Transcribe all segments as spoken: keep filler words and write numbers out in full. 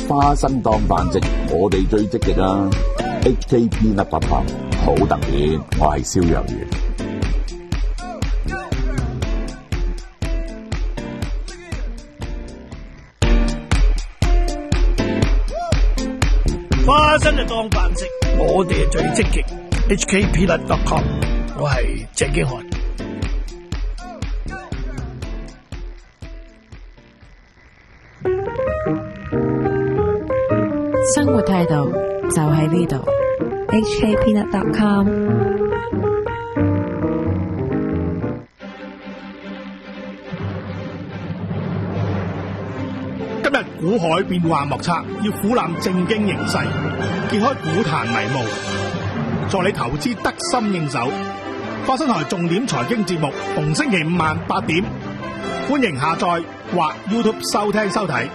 花生當飯食，我哋最積極啊 ！H K P 粒白棒好特別，我係蕭若元。 花生就當飯食，我哋係最積極。H K P 粒 dot com， 我係鄭經翰。 生活態度就喺呢度 ，H K P 粒 dot com。 今日股海變幻莫測，要俯瞰正經形勢，揭開股壇迷霧，助你投資得心應手。花生台重點財經節目，逢星期五晚八點，歡迎下載或 YouTube 收聽收睇。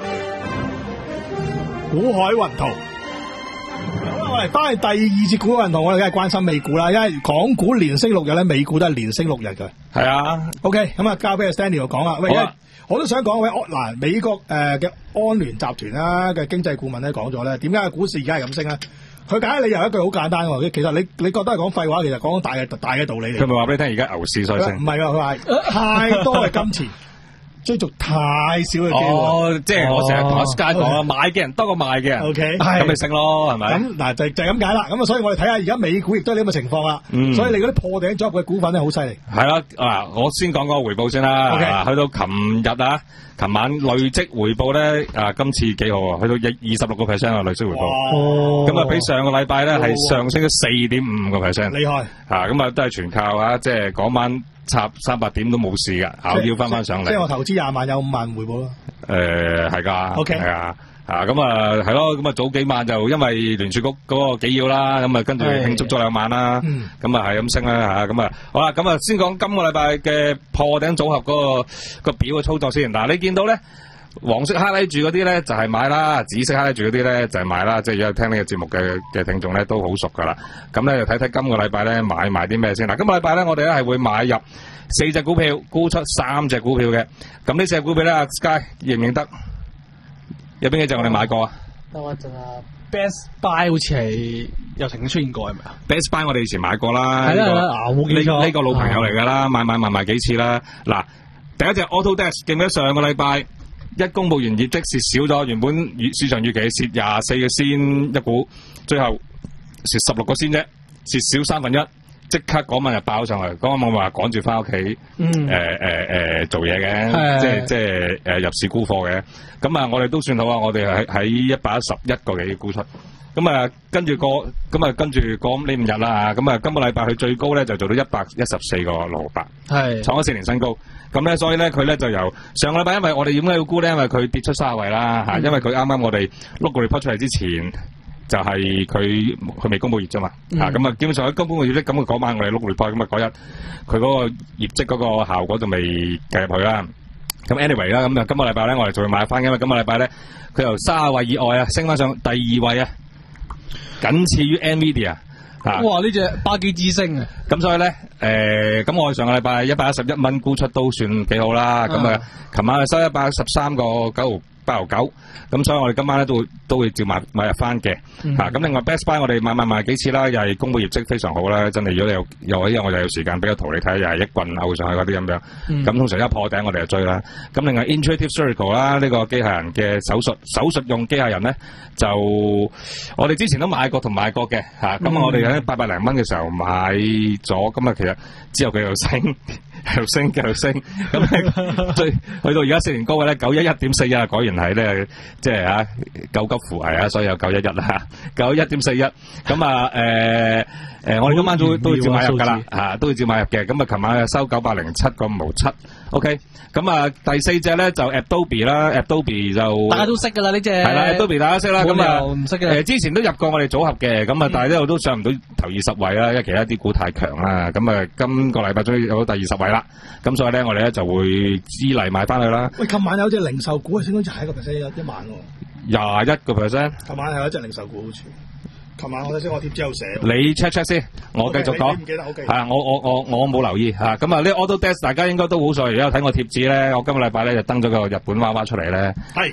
股海雲圖，好啦，我哋翻去第二節股海雲圖，我哋梗係關心美股啦，因為港股連升六日咧，美股都係連升六日嘅。 係啊 ，OK，咁啊，交俾阿 Stanley 講啦。喂，我都想講，喂，嗱，美國誒嘅安聯集團啦嘅經濟顧問咧講咗咧，點解個股市而家係咁升咧？佢解理由一句好簡單喎，其實你你覺得係講廢話，其實講大嘅大嘅道理嚟。 佢咪話俾你聽，而家牛市所以升？ 唔係㗎，佢話太多嘅金錢。追逐太少嘅機會， 哦，即係我成日同阿 Sky 講啦，買嘅人多過賣嘅人 ，OK， 咁咪升咯，係咪？ 咁嗱就就係咁解啦。咁啊，所以我哋睇下而家美股亦都係呢個情況啦。嗯，所以你嗰啲破頂組合嘅股份咧，好犀利。係啦，啊，我先講個回報先啦。 OK， 去到琴日啊，琴晚累積回報咧，啊，今次幾好啊，去到二二十六個 percent 嘅累積回報。咁啊，比上個禮拜咧係上升咗四點五個 percent。厲害。啊，咁啊都係全靠啊，即係嗰晚。插三百點都冇事噶，咬腰翻翻上嚟。 即係我投資廿萬有五萬回報咯。 誒係㗎，OK 係啊，啊咁啊係咯，咁啊早幾晚就因為聯儲局嗰個紀要啦，咁啊跟住慶祝咗兩晚啦，咁啊係咁升啦嚇，咁啊好啦，咁啊先講今個禮拜嘅破頂組合嗰個個表嘅操作先。嗱，你見到咧？黃色揩住嗰啲咧就係買啦，紫色揩住嗰啲咧就係賣啦。即係而家聽呢個節目嘅嘅聽眾咧都好熟噶啦。咁咧就睇睇今個禮拜咧買埋啲咩先。嗱，今個禮拜咧我哋咧係會買入四隻股票，沽出三隻股票嘅。咁呢四隻股票咧 ，Sky 認唔認得？有邊幾隻我哋買過啊？ 等我陣啊 ，Best Buy 好似係又曾經出現過係咪啊 ？Best Buy 我哋以前買過啦。 係啦係啦，冇記錯。 呢個老朋友嚟噶啦，買買買買幾次啦。嗱，第一隻 Autodesk 記唔記得上個禮拜？一公佈完業績蝕少咗，原本市場預期蝕廿四個仙一股，最後蝕十六個仙啫，蝕少三分一，即刻嗰晚就爆上嚟。嗰晚我咪話趕住翻屋企，誒誒誒做嘢嘅，即係即係誒入市沽貨嘅。咁啊，我哋都算好啊，我哋喺喺一百一十一個幾沽出。咁啊，跟住個咁啊，跟住講呢五日啦，咁啊，今個禮拜佢最高咧就做到一百一十四個六八，係創咗四年新高。咁咧，所以咧佢咧就由上個禮拜，因為我哋點解要沽咧？因為佢跌出卅位啦嚇，因為佢啱啱我哋碌個 report 出嚟之前，就係佢佢未公佈業啫嘛嚇，咁啊基本上喺公佈業績，咁嗰晚我哋碌 report，咁啊嗰日佢嗰個業績嗰個效果就未計入去啦。咁 anyway 啦，咁啊今個禮拜咧我哋就會買翻，因為今個禮拜咧佢由卅位以外啊升翻上第二位啊，僅次於 Nvidia。 哇！呢隻巴基之星啊！ 咁所以咧，誒，咁我哋上個禮拜一百一十一蚊沽出都算幾好啦。咁啊，琴晚收一百一十三個九毫八毫九。咁所以我哋今晚咧都會都會照買買入翻嘅。嚇，咁另外 Best Buy 我哋買買買幾次啦，又係公佈業績非常好啦。真係如果你有有一日我又有時間俾個圖你睇，又係一棍勾上去嗰啲咁樣。咁通常一破頂我哋就追啦。咁另外 Intuitive Surgical 啦，呢個機械人嘅手術手術用機械人咧，就我哋之前都買過同買過嘅嚇。咁我哋喺八百零蚊嘅時候買咗，咁啊其實之後佢又升。繼續升，繼續升，咁最去到而家四年高嘅咧，九一一點四一，果然係咧，即係啊，救急扶危啊，所以有九一一啦，九一點四一，咁啊，誒誒，我哋今晚都都會照買入噶啦，嚇，都會照買入嘅，咁啊，琴晚收九百零七個五毫七 ，OK，咁啊，第四隻咧就 Adobe 啦 ，Adobe 就大家都識噶啦呢隻， 係啦 ，Adobe 大家識啦，咁啊， 唔識嘅， 誒之前都入過我哋組合嘅，咁啊，但係呢度都上唔到頭二十位啦，因為其他啲股太強啦，咁啊，今個禮拜終於有到第二十位啦。咁所以咧，我哋咧就會資嚟買翻去啦。 喂，琴晚有隻零售股升咗廿一個 percent 一一萬喎。 廿一個 percent。琴晚係有一隻零售股好似。琴晚我睇先，我貼之後寫。 你 check check 先，我繼續講。 你唔記得 OK。 係啊，我我我我冇留意嚇。咁啊，呢 Autodesk 大家應該都好熟，而家睇我貼紙咧，我今個禮拜咧就登咗個日本娃娃出嚟咧。係。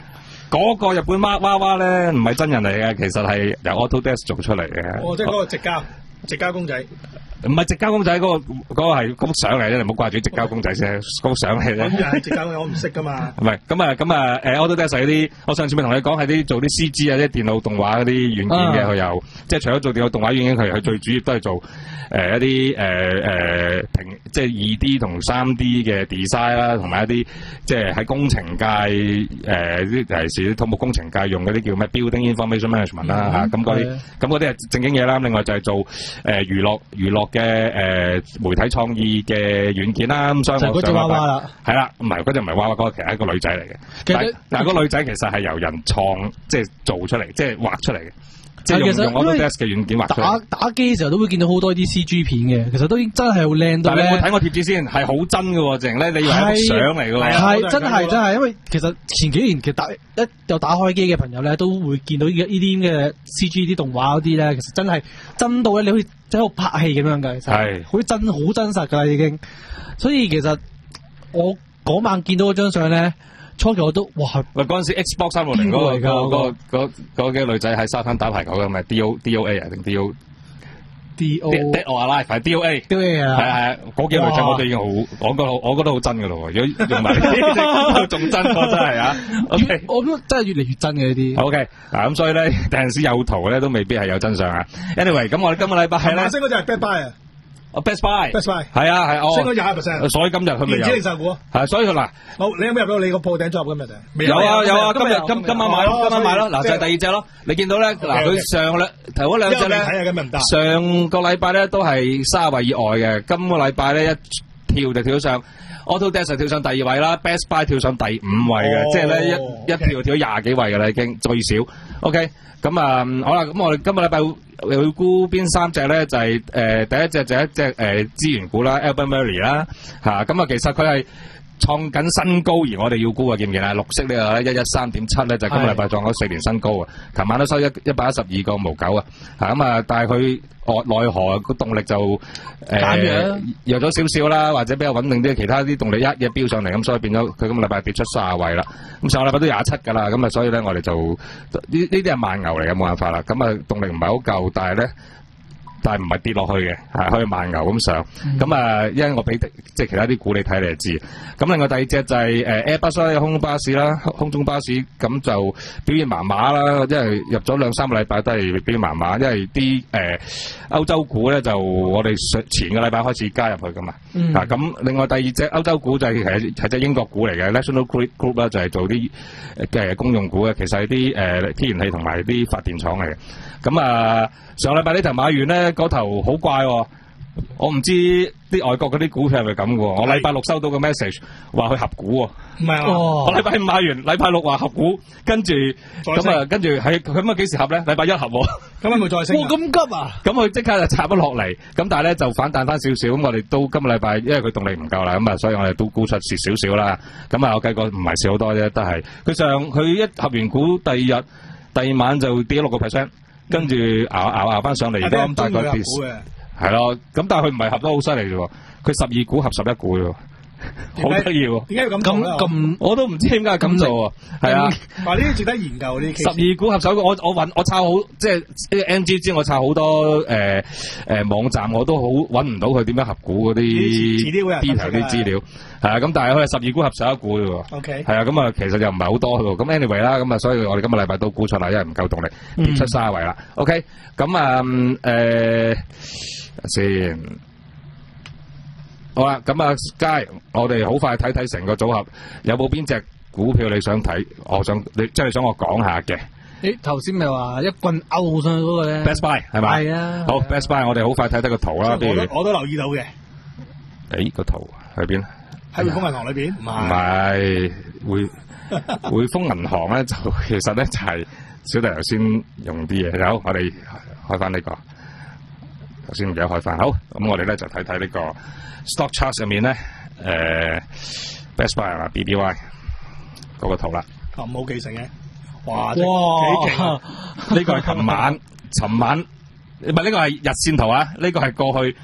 嗰個日本娃娃娃咧，唔係真人嚟嘅，其實係由 Autodesk 做出嚟嘅。 哦，即係嗰個直膠直膠公仔。 唔係直膠公仔，嗰、那個嗰、那個係嗰幅相嚟啫，你唔好掛住直膠公仔先，嗰幅相嚟啫。 咁又係直膠公仔，我唔識噶嘛。 唔係，咁啊，咁啊，誒 Autodesk 係啲，我上次咪同你講係啲做啲 C G 啊，即係電腦動畫嗰啲軟件嘅，佢有，即係除咗做電腦動畫軟件，佢佢最主要都係做誒、呃、一啲誒誒平，即係二 D 同三 D 嘅 design 啦，同埋一啲即係喺工程界誒啲尤其是啲土木工程界用嗰啲叫咩 Building Information Management 啦嚇，咁嗰啲咁嗰啲係正經嘢啦。另外就係做誒娛樂娛樂嘅誒、呃、媒體創意嘅軟件啦，咁所以我就嗰隻娃娃啦， 係啦，唔係嗰隻唔係娃娃，嗰個其實係一個女仔嚟嘅。但係但係嗰個女仔其實係由人創即係做出嚟，即係畫出嚟嘅，即係用用 Autodesk 嘅軟件畫出嚟。 打打機嘅時候都會見到好多啲 C G 片嘅，其實都真係好靚到咧。 但係你有冇睇我貼紙先？係好真嘅喎，淨咧你以為係一幅相嚟嘅喎。 係真係真係，因為其實前幾年其實打一有打開機嘅朋友咧，都會見到呢呢啲嘅 C G 啲動畫嗰啲咧，其實真係真到咧，你好似喺度拍戲咁樣㗎，其實係好真好真實㗎啦已經。所以其實我嗰晚見到嗰張相咧，初期我都哇！ 喂，嗰陣時 Xbox 三六零嗰個嗰嗰嗰幾個女仔喺沙灘打排球嘅，咪 D O D O A 啊定 D O D O Dead or Alive 係 D O A D O A 啊， 係係嗰幾個女仔我都已經好，我覺得我覺得好真㗎咯喎，如果用埋呢啲仲真過真係啊 ！OK， 我覺得真係越嚟越真嘅呢啲。 OK，嗱咁所以咧，有陣時有圖咧都未必係有真相啊。Anyway，咁我哋今個禮拜係咧， 升嗰隻係 Best Buy 啊。 哦 Best Buy，Best Buy 係啊係， 升咗廿 percent， 所以今日佢咪有。 電子零售股係，所以佢嗱， 好，你有冇入到你個鋪頂 job 今日定？ 有啊有啊，今日今今晚買咯，今晚買咯。嗱就係第二隻咯，你見到咧，嗱佢上兩頭嗰兩隻咧，上個禮拜咧都係三十位以外嘅，今個禮拜咧一跳就跳上 Autodesk 跳上第二位啦 ，Best Buy 跳上第五位嘅，即係咧一一跳跳咗廿幾位嘅啦，已經最少。OK，咁啊好啦，咁我哋今個禮拜會估邊三隻咧？就係、是、誒、呃、第一隻就一隻誒資源股啦 Albemarle 啦嚇，咁啊其實佢係創緊新高，而我哋要估啊，見唔見啊？綠色呢個咧一一三點七咧，就今個禮拜創咗四年新高啊！琴晚都收一一百一十二個無九啊！嚇咁啊，但係佢外奈何個動力就誒、呃、弱咗少少啦，或者比較穩定啲，其他啲動力一嘢飆上嚟，咁所以變咗佢今個禮拜跌出卅位啦。咁上個禮拜都廿七㗎啦，咁啊所以咧我哋就呢呢啲係慢牛嚟嘅，冇辦法啦。咁啊動力唔係好夠，但係咧。但係唔係跌落去嘅，係可以慢牛咁上。咁、嗯、啊，因為我俾即係其他啲股你睇，你就知。咁另外第二隻就係誒 Airbus 空中巴士啦，空中巴士咁就表現麻麻啦，因為入咗兩三個禮拜都係表現麻麻，因為啲誒、呃、歐洲股咧就我哋前個禮拜開始加入去噶嘛。嗯、啊，咁另外第二隻歐洲股就係其實係隻英國股嚟嘅 National Grid Group 啦，就係做啲嘅公用股嘅，其實係啲誒天然氣同埋啲發電廠嚟嘅。咁啊，上禮拜呢頭買完咧，嗰頭好怪喎、哦，我唔知啲外國嗰啲股票係咪咁嘅喎。我禮拜六收到個 message 話佢合股喎、哦， 唔係啊， 我禮拜五買完，禮拜六話合股，跟住咁啊，跟住係佢咁啊幾時合咧？禮拜一合喎， 咁咪冇再升？ 哇，咁急啊！ 咁佢即刻就插咗落嚟，咁但係咧就反彈翻少少，咁我哋都今個禮拜因為佢動力唔夠啦，咁啊，所以我哋都沽出蝕少少啦。咁啊，我計過唔係蝕好多啫，都係佢上佢一合完股，第二日第二晚就跌咗六個 percent。跟住熬熬熬翻上嚟，而家大概跌，係咯。咁但係佢唔係合得好犀利啫喎，佢十二股合十一股喎，好得意喎。點解要咁咁咁？我都唔知點解咁做喎。係啊， 話呢啲值得研究呢啲。 十二股合十一股，我我揾我抄好，即係呢個 M G 之我抄好多誒誒、呃呃、網站，我都好揾唔到佢點樣合股嗰啲 detail 啲資料。係啊，咁但係佢係十二股合十一股嘅喎。OK。係啊，咁啊，其實又唔係好多嘅喎。咁 anyway 啦，咁啊，所以我哋今個禮拜都沽出啦，因為唔夠動力，跌出卅位啦。OK。咁啊誒先，好啦，咁啊，Sky，我哋好快睇睇成個組合，有冇邊隻股票你想睇？我想你即係你想我講下嘅。 你頭先咪話一棍勾上去嗰個咧 ？Best Buy 係咪？係啊。好 ，Best Buy，我哋好快睇睇個圖啦。 我都我都留意到嘅。 誒，個圖喺邊？ 喺匯豐銀行裏邊？唔係，匯匯豐銀行咧就其實咧就係小弟頭先用啲嘢。好，我哋開翻呢個，頭先唔記得開翻。好，咁我哋咧就睇睇呢個 stock chart 上面咧，誒 Best Buy 啊 B B Y 嗰個圖啦。 咁冇記性嘅，哇！ 哇！ 幾勁！ 呢個係琴晚，尋晚唔係呢個係日線圖啊，呢個係過去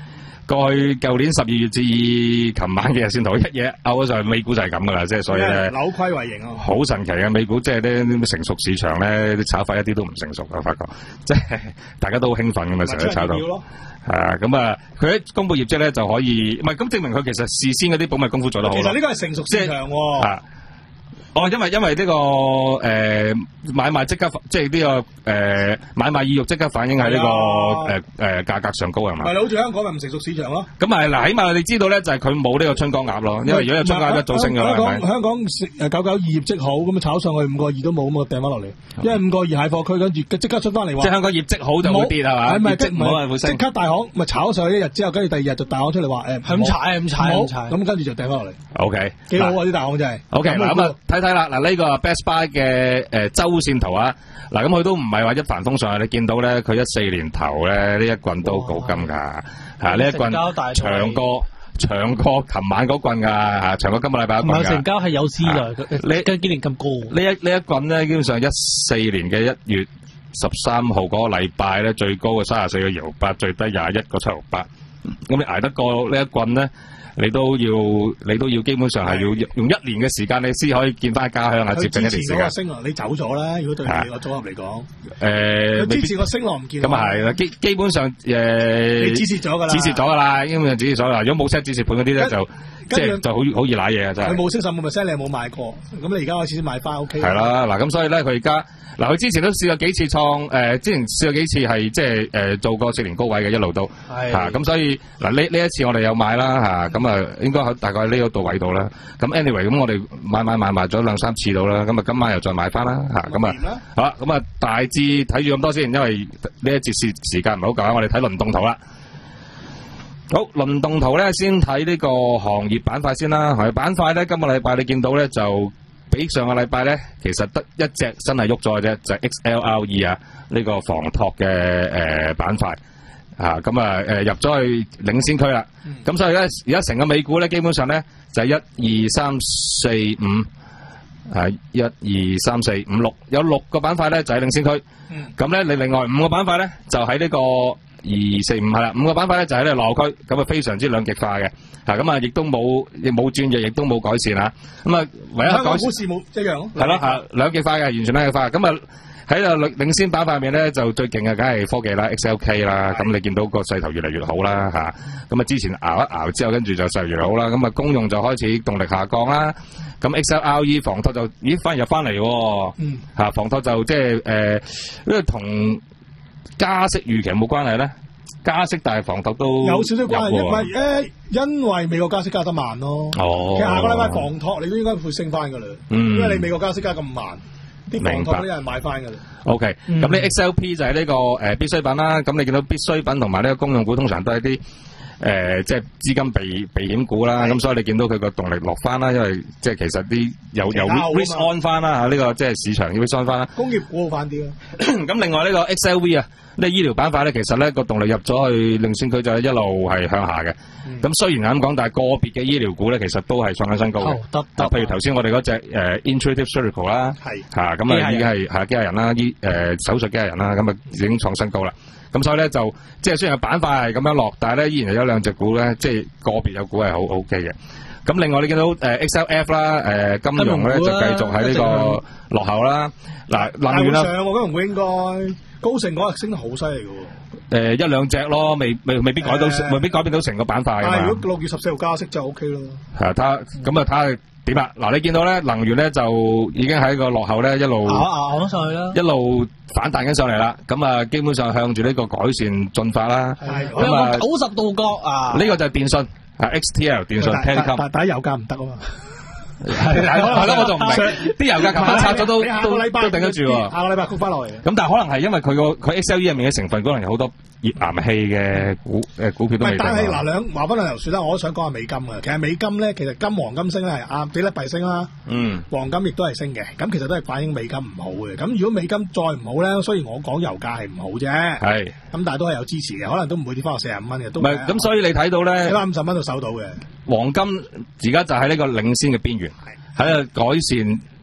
過去舊年十二月至琴晚嘅日線圖一嘢勾咗上去，美股就係咁噶啦，即係所以咧扭虧為盈啊！ 好神奇嘅美股，即係咧成熟市場咧啲炒法一啲都唔成熟啊！我發覺即係大家都好興奮咁嘛，成日炒到係啊，咁啊，佢一公布業績咧就可以，唔係咁證明佢其實事先嗰啲保密功夫做得好。 其實呢個係成熟市場喎。 啊哦，因為因為呢、這個誒、呃、買賣即刻即係呢、這個誒、呃、買賣意欲即刻反映喺呢、這個誒誒價格上高係嘛？ 係啦，好似香港咪唔成熟市場咯。 咁係嗱，起碼你知道咧，就係佢冇呢個春江鴨咯。因為如果有春江鴨一早升㗎啦，係咪？ 香港誒九九二業績好，咁炒上去五個二都冇，咁啊掟翻落嚟。因為五個二蟹貨區，跟住即刻出翻嚟話。即係香港業績好就會跌係嘛？業績唔好係會升。即刻大行咪炒上去一日之後，跟住第二日就大行出嚟話誒， 係咁踩咁踩咁踩， 咁跟住就掟翻落嚟。 O K， 幾好啊啲大行真係。 O K，嗱咁啊睇睇啦，嗱呢個。Best Buy 嘅誒、呃、周線圖啊，嗱咁佢都唔係話一帆風順啊！你見到咧，佢一四年頭咧呢一棍都鎬金㗎，嚇呢一棍長過長過琴晚嗰棍㗎嚇，長過今個禮拜一棍㗎。唔係成交係有史以來，你近幾年咁高？呢一呢一棍咧，基本上一四年嘅一月十三號嗰個禮拜咧，最高嘅三十四個搖八，最低廿一個七毫八。咁你捱得過呢一棍咧？你都要，你都要基本上係要用一年嘅時間，你先可以見翻家鄉啊！接近一年時間。佢支持嗰個升浪，你走咗啦。如果對你個組合嚟講，誒，支持個升浪唔見。咁啊係啦，基基本上誒，你指示咗㗎啦，指示咗㗎啦，基本上指示咗啦。如果冇 set 指示盤嗰啲咧，就即係就好好易瀨嘢啊！真係。佢冇升十五 percent，你又冇買過，咁你而家開始先買翻 OK。係啦，嗱咁所以咧，佢而家嗱佢之前都試過幾次創誒，之前試過幾次係即係誒做過四年高位嘅一路都嚇，咁所以嗱呢呢一次我哋有買啦嚇，咁啊應該大概喺呢個度位度啦。咁 anyway 咁我哋買買買買咗兩三次到啦，咁啊今晚又再買翻啦嚇，咁啊好啦，咁啊大致睇住咁多先，因為呢一節時時間唔係好夠，我哋睇輪動圖啦。好，輪動圖咧，先睇呢個行業板塊先啦。行業板塊咧，今個禮拜你見到咧就比上個禮拜咧，其實得一隻真係喐咗嘅啫，就係 X L R E 啊，呢個房託嘅誒板塊啊，咁啊誒入咗去領先區啦。咁、嗯、所以咧，而家成個美股咧，基本上咧就係一二三四五，係一二三四五六，有六個板塊咧就喺領先區。咁咧、嗯，你另外五個板塊咧就喺呢個二四五係啦，五個板塊咧就喺呢個落區，咁啊非常之兩極化嘅，嚇咁啊亦都冇亦冇轉弱，亦都冇改善啊，咁啊唯一改善股市冇一樣咯，係咯嚇兩極化嘅，完全兩極化，咁啊喺個領領先板塊面咧就最勁嘅梗係科技啦 ，X L K 啦，咁你見到個勢頭越嚟越好啦嚇，咁啊之前熬一熬之後，跟住就勢頭越嚟越好啦，咁啊公用就開始動力下降啦，咁 X L R E 房託就咦反而入翻嚟喎，嗯嚇房託就即係誒因為同加息預期有冇關係咧？加息但係房託都有少少關係，因為誒，因為美國加息加得慢咯。哦，其實下個禮拜房託你都應該會升翻噶啦。嗯，因為你美國加息加咁慢，啲房託都有人買翻噶啦。O K，咁呢 X L P 就係呢個誒必需品啦。咁你見到必需品同埋呢個公用股通常都係啲誒即係資金避避險股啦。咁所以你見到佢個動力落翻啦，因為即係其實啲有有 risk on 翻啦嚇，呢個即係市場要 risk on 翻啦。工業股好翻啲咯。咁另外呢個 X L V 啊。呢醫療板塊咧，其實咧個動力入咗去領先區就一路係向下嘅。咁、嗯、雖然係咁講，但係個別嘅醫療股咧，其實都係創緊新高嘅。得得、哦，譬如頭先我哋嗰隻誒 Intuitive Surgical 啦，係嚇咁啊，已經係係機械人啦，醫誒、呃、手術機械人啦，咁啊已經創新高啦。咁所以咧就即係雖然板塊係咁樣落，但係咧依然有一兩隻股咧，即係個別有股係好 OK 嘅。咁另外你見到誒 X L F 啦，誒、呃、金融咧就繼續喺呢個落後啦。嗱，能源啦，上我金融股應該。高盛嗰日升得好犀利嘅喎，誒一兩隻咯，未未未必改到，未必改變到成個板塊。但係如果六月十四號加息就 O K 咯。係啊，睇咁啊，睇下點啊。嗱，你見到咧能源咧就已經喺個落後咧一路熬熬咗上去啦，一路反彈緊上嚟啦。咁啊，基本上向住呢個改善進發啦。係，咁啊九十度角啊！呢個就係電信啊 ，X T L 電信 Telecom。但係油價唔得啊嘛。係係咯，我仲唔明啲油價琴晚拆咗都都都頂得住喎。下個禮拜沽翻落嚟。咁但係可能係因為佢個佢 X L E 入面嘅成分可能有好多頁岩氣嘅股誒股票都未。但係嗱兩話翻兩頭算啦，我都想講下美金啊。其實美金咧，其實金黃金升咧係啱，比特幣升啦。嗯。黃金亦都係升嘅，咁其實都係反映美金唔好嘅。咁如果美金再唔好咧，雖然我講油價係唔好啫。係。咁但係都係有支持嘅，可能都唔會跌翻落四十五蚊嘅。唔係，咁所以你睇到咧，喺五十蚊度守到嘅。黃金而家就喺呢個領先嘅邊緣，喺度改善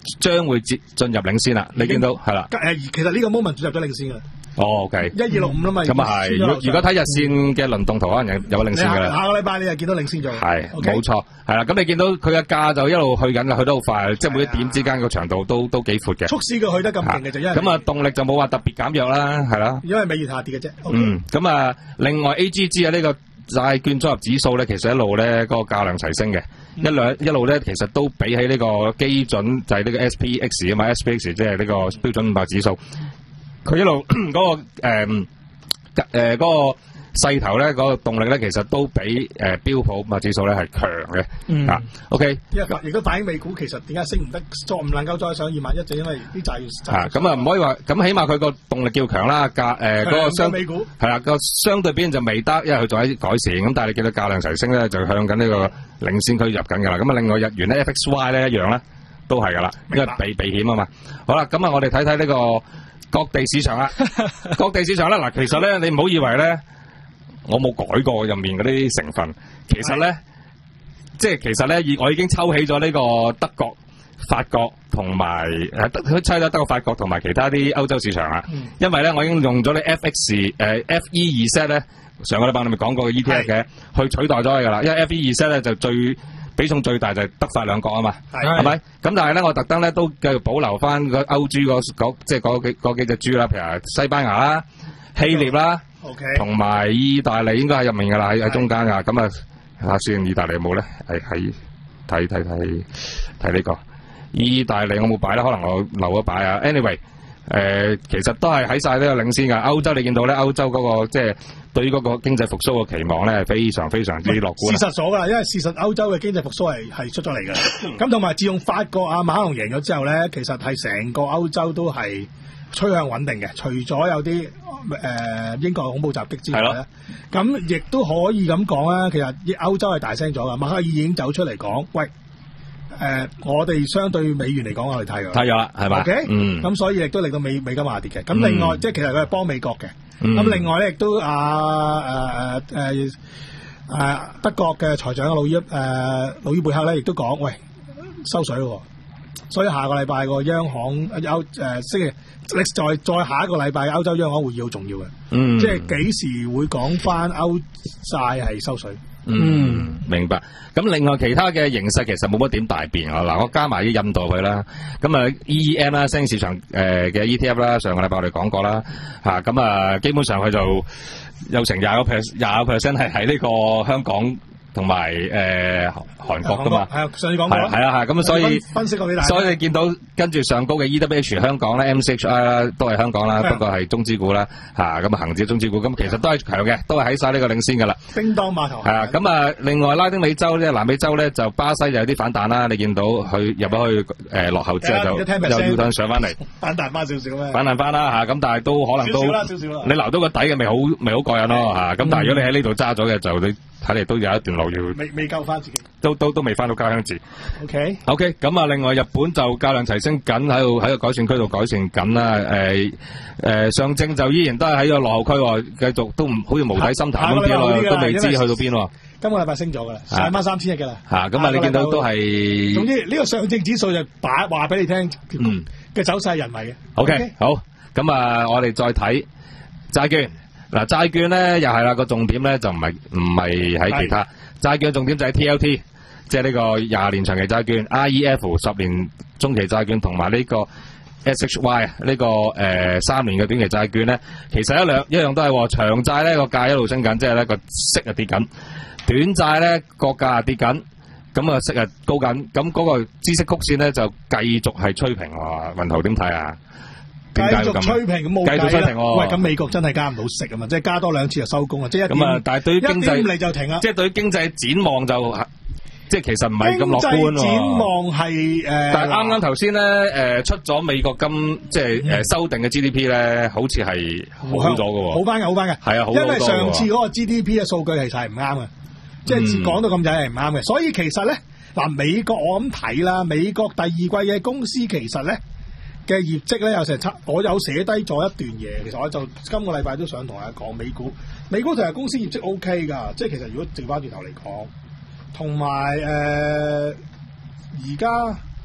將會接進入領先啦。你見到係啦。 誒，其實呢個 moment 進入咗領先㗎。 哦 ，OK， 一二六五啦嘛。 咁啊係。如果如果睇日線嘅輪動圖，可能有有領先㗎啦。 下個禮拜你就見到領先咗。 係，冇錯，係啦。咁你見到佢嘅價就一路去緊啦，去得好快，即係每一點之間個長度都都幾闊嘅。 促使佢去得咁勁嘅就因為咁啊，動力就冇話特別減弱啦，係啦。 因為美元下跌嘅啫。 嗯，咁啊，另外 A G G 啊呢個債券組合指數咧，其實一路咧嗰個價量齊升嘅，一兩一路咧其實都比起呢個基準就係呢個 S P X 啊嘛 ，S P X 即係呢個標準五百指數，佢一路嗰個誒誒嗰個勢頭咧，嗰個動力咧，其實都比誒標普五百指數咧係強嘅。啊，OK。因為亦都反映美股其實點解升唔得，再唔能夠再上二萬一，就因為啲債券。 啊，咁啊唔可以話，咁起碼佢個動力叫強啦，價誒嗰個相美股係啦個相對表現就未得，因為佢仲喺改善。咁但係你見到價量齊升咧，就向緊呢個領先區入緊㗎啦。咁啊，另外日元咧 F X Y 咧一樣咧，都係㗎啦，因為避避險啊嘛。好啦，咁啊，我哋睇睇呢個各地市場啦，各地市場咧嗱，其實咧你唔好以為咧。我冇改過入面嗰啲成分，其實咧，即係其實咧，我已經抽起咗呢個德國、法國同埋誒，佢抽咗德國、法國同埋其他啲歐洲市場啦。嗯、因為咧，我已經用咗啲 F X 誒、呃、F E 二 set 咧，上個禮拜我咪講過嘅 E T F 嘅，去取代咗佢噶啦。因為 F E 二 set 咧就最比重最大就係德法兩國啊嘛，係咪？咁但係咧，我特登咧都繼續保留翻個歐豬嗰即係嗰幾嗰幾隻豬啦，譬如西班牙啦、希臘啦。同埋 Okay. 意大利應該喺入面噶啦，喺喺中間噶。咁啊，下先意大利有冇咧？係喺睇睇睇睇呢個意大利我冇擺啦，可能我漏咗擺啊。Anyway，誒、呃、其實都係喺晒呢個領先噶。歐洲你見到咧，歐洲嗰、那個即係、就是、對於嗰個經濟復甦嘅期望咧，係非常非常之樂觀。 事實咗噶啦，因為事實歐洲嘅經濟復甦係係出咗嚟噶。咁同埋自從法國啊馬克龍贏咗之後咧，其實係成個歐洲都係趨向穩定嘅，除咗有啲。誒、呃、英國恐怖襲擊之外咧，咁亦都可以咁講啦。其實歐洲係大聲咗噶，默克爾已經走出嚟講，喂，誒、呃、我哋相對美元嚟講，我哋睇咗， 睇咗啦，係嘛？ OK， 嗯， 咁所以亦都令到美美金下跌嘅。咁另外，嗯、即係其實佢係幫美國嘅。咁、 嗯、 另外咧，亦都啊誒誒誒誒德國嘅財長魯伊誒魯伊貝克咧，亦都講，喂，收水喎。所以下個禮拜個央行歐誒星期，再再下一個禮拜歐洲央行會議好重要嘅，嗯，即係幾時會講翻歐債係收水？ 嗯，明白。咁另外其他嘅形勢其實冇乜點大變啊。嗱，我加埋啲印度去啦。咁啊 E E M 啦，新興市場誒嘅 E T F 啦，上個禮拜我哋講過啦。嚇，咁啊，基本上佢就有成廿個 percent 廿個 percent 係喺呢個香港。同埋誒韓國噶嘛， 係啊，上次講過啦， 係啊係咁，所以分析過幾大， 所以你見到跟住上高嘅 E W H 香港咧 ，M C H I 啦，都係香港啦，不過係中資股啦，嚇咁啊恒指中資股，咁其實都係強嘅，都係喺晒呢個領先噶啦。 叮當碼頭係啊，咁啊，另外拉丁美洲咧，南美洲咧就巴西就有啲反彈啦，你見到佢入咗去誒落後之後就又要等上翻嚟， 反彈翻少少咩？ 反彈翻啦嚇，咁但係都可能都你留到個底嘅咪好咪好過癮咯嚇，咁但係如果你喺呢度揸咗嘅就你。睇嚟都有一段路要， 未未夠翻自己， 都都都未翻到家鄉字。 OK，OK，、 okay? okay, 咁啊，另外日本就價量提升緊，喺度喺個改善區度改善緊啦。誒、呃、誒、呃，上證就依然都係喺個落後區喎，繼續都唔好似無底深潭咁跌落，都未知去到邊喎。 今個禮拜升咗噶啦，上翻三千億噶啦。 嚇，咁啊，你見到都係。 總之呢、這個上證指數就把話俾你聽，嗯嘅走勢係人為嘅。 OK，, okay? 好，咁啊，我哋再睇債券。嗱，債券咧又係啦，個重點咧就唔係唔係喺其他債券嘅重點就喺 T L T， 即係呢個廿年長期債券 R E F 十年中期債券同埋呢個 S H Y 呢、這個誒三、呃、年嘅短期債券咧，其實一兩一樣都係長債咧個價一路升緊，即係咧個息啊跌緊，短債咧個價跌緊，咁啊息啊高緊，咁嗰個孳息曲線咧就繼續係吹平喎。雲圖點睇啊？ 繼續吹平咁冇計啦。 繼續吹平喎。 喂，咁美國真係加唔到息啊嘛，即係加多兩次就收工啊，即係一點。 咁啊，但係對於經濟一點五厘就停啦。 即係對於經濟展望就即係其實唔係咁樂觀喎。 經濟展望係誒。 但係啱啱頭先咧誒出咗美國今即係誒修訂嘅 G D P 咧，好似係好咗嘅喎。 好翻嘅，好翻嘅。 係啊，好因為上次嗰個 G D P 嘅數據其實係唔啱嘅，即係講到咁滯係唔啱嘅。所以其實咧嗱，美國我咁睇啦，美國第二季嘅公司其實咧。嘅業績咧有成七，我有寫低咗一段嘢。其實我就今個禮拜都想同大家講美股，美股其實公司業績 O K 㗎，即係其實如果調翻轉頭嚟講，同埋誒而家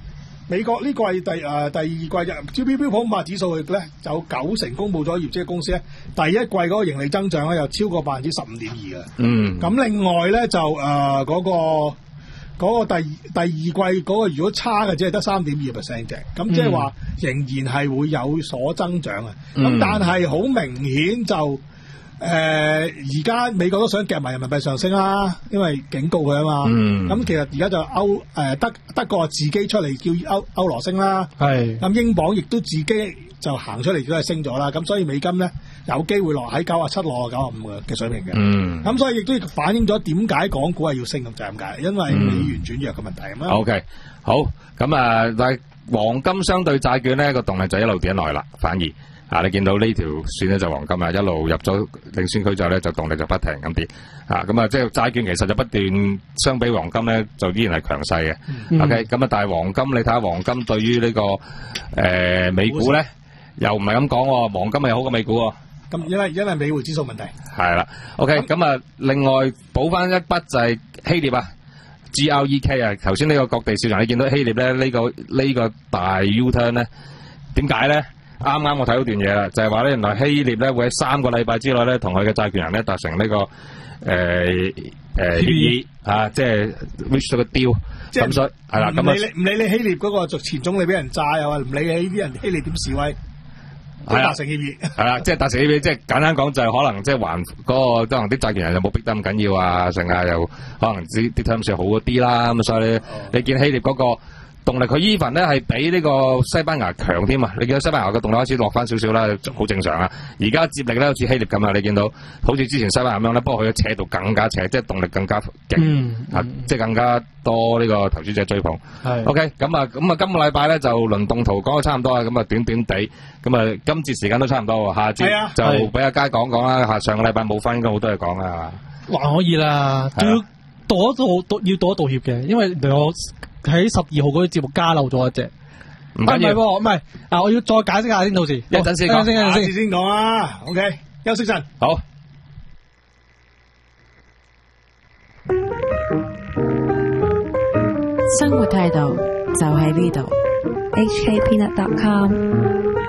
美國呢季第誒、呃、第二季嘅招標標普五百指數咧，有九成公佈咗業績嘅公司咧，第一季嗰個盈利增長咧又超過百分之十五點二嘅。 嗯。 咁另外咧就誒嗰、呃那個嗰、那個第第二季嗰個如果差嘅只係得三點二 percent 嘅，咁即係話仍然係會有所增長啊。咁、嗯、但係好明顯就。誒而家美國都想夾埋人民幣上升啦，因為警告佢啊嘛。咁、嗯、其實而家就歐誒、呃、德德國自己出嚟叫歐歐羅升啦。係。咁英鎊亦都自己就行出嚟都係升咗啦。咁所以美金咧有機會落喺九啊七落九啊五嘅水平嘅。嗯。咁所以亦都反映咗點解港股係要升咁就係咁解，因為美元轉弱嘅問題咁樣。O K， 好。咁啊，但係黃金相對債券咧個動力就一路跌落嚟啦，反而。啊！你見到呢條線咧就黃金啊，一路入咗領先區之後咧，就動力就不停咁跌啊！咁啊，即係債券其實就不斷相比黃金咧，就依然係強勢嘅。嗯、OK， 咁啊，但係黃金你睇下黃金對於呢、這個誒、呃、美股咧，又唔係咁講喎，黃金係好過美股喎。咁因為因為美匯指數問題。係啦。OK，咁啊，另外補翻一筆就係希臘啊 ，G R E K 啊，頭先呢個各地市場你見到希臘咧呢、這個呢、這個大 U turn 咧，點解咧？啱啱我睇到段嘢啦，就係話咧，原來希臘咧會喺三個禮拜之內咧，同佢嘅債權人咧達成呢、這個誒誒協議啊，即係 reach 咗個 deal。咁所以係啦，咁唔理你唔理你希臘嗰個前總理俾人炸又話唔理你啲人希臘點示威，都達成協議。係啦，即係達成協議，即係簡單講就係可能即係還嗰、那個可能啲債權人又冇逼得咁緊要啊，成啊又可能啲啲 terms 好咗啲啦，咁所以你、哦、你見希臘嗰、那個。動力佢 even 咧係比呢個西班牙強添啊！你見到西班牙嘅動力開始落翻少少啦，好正常啊！而家接力咧好似希臘咁啊，你見到好似之前西班牙咁樣咧，不過佢嘅斜度更加斜，即係動力更加勁、嗯嗯、啊！即係更加多呢個投資者追捧。係 OK， 咁啊，咁啊，今個禮拜咧就輪動圖講得差唔多啊，咁啊短短地，咁啊今節時間都差唔多喎，下節就俾阿佳講講啦。下上個禮拜冇分，應該好多嘢講啊。還可以啦，都要道一道，要道一道歉嘅，因為我。喺十二號嗰啲節目加漏咗一隻，唔係唔係啊！我要再解釋下先，到時一陣先講，下次先講啊。OK， 休息陣，好。 生活態度就喺呢度。H K Peanut dot com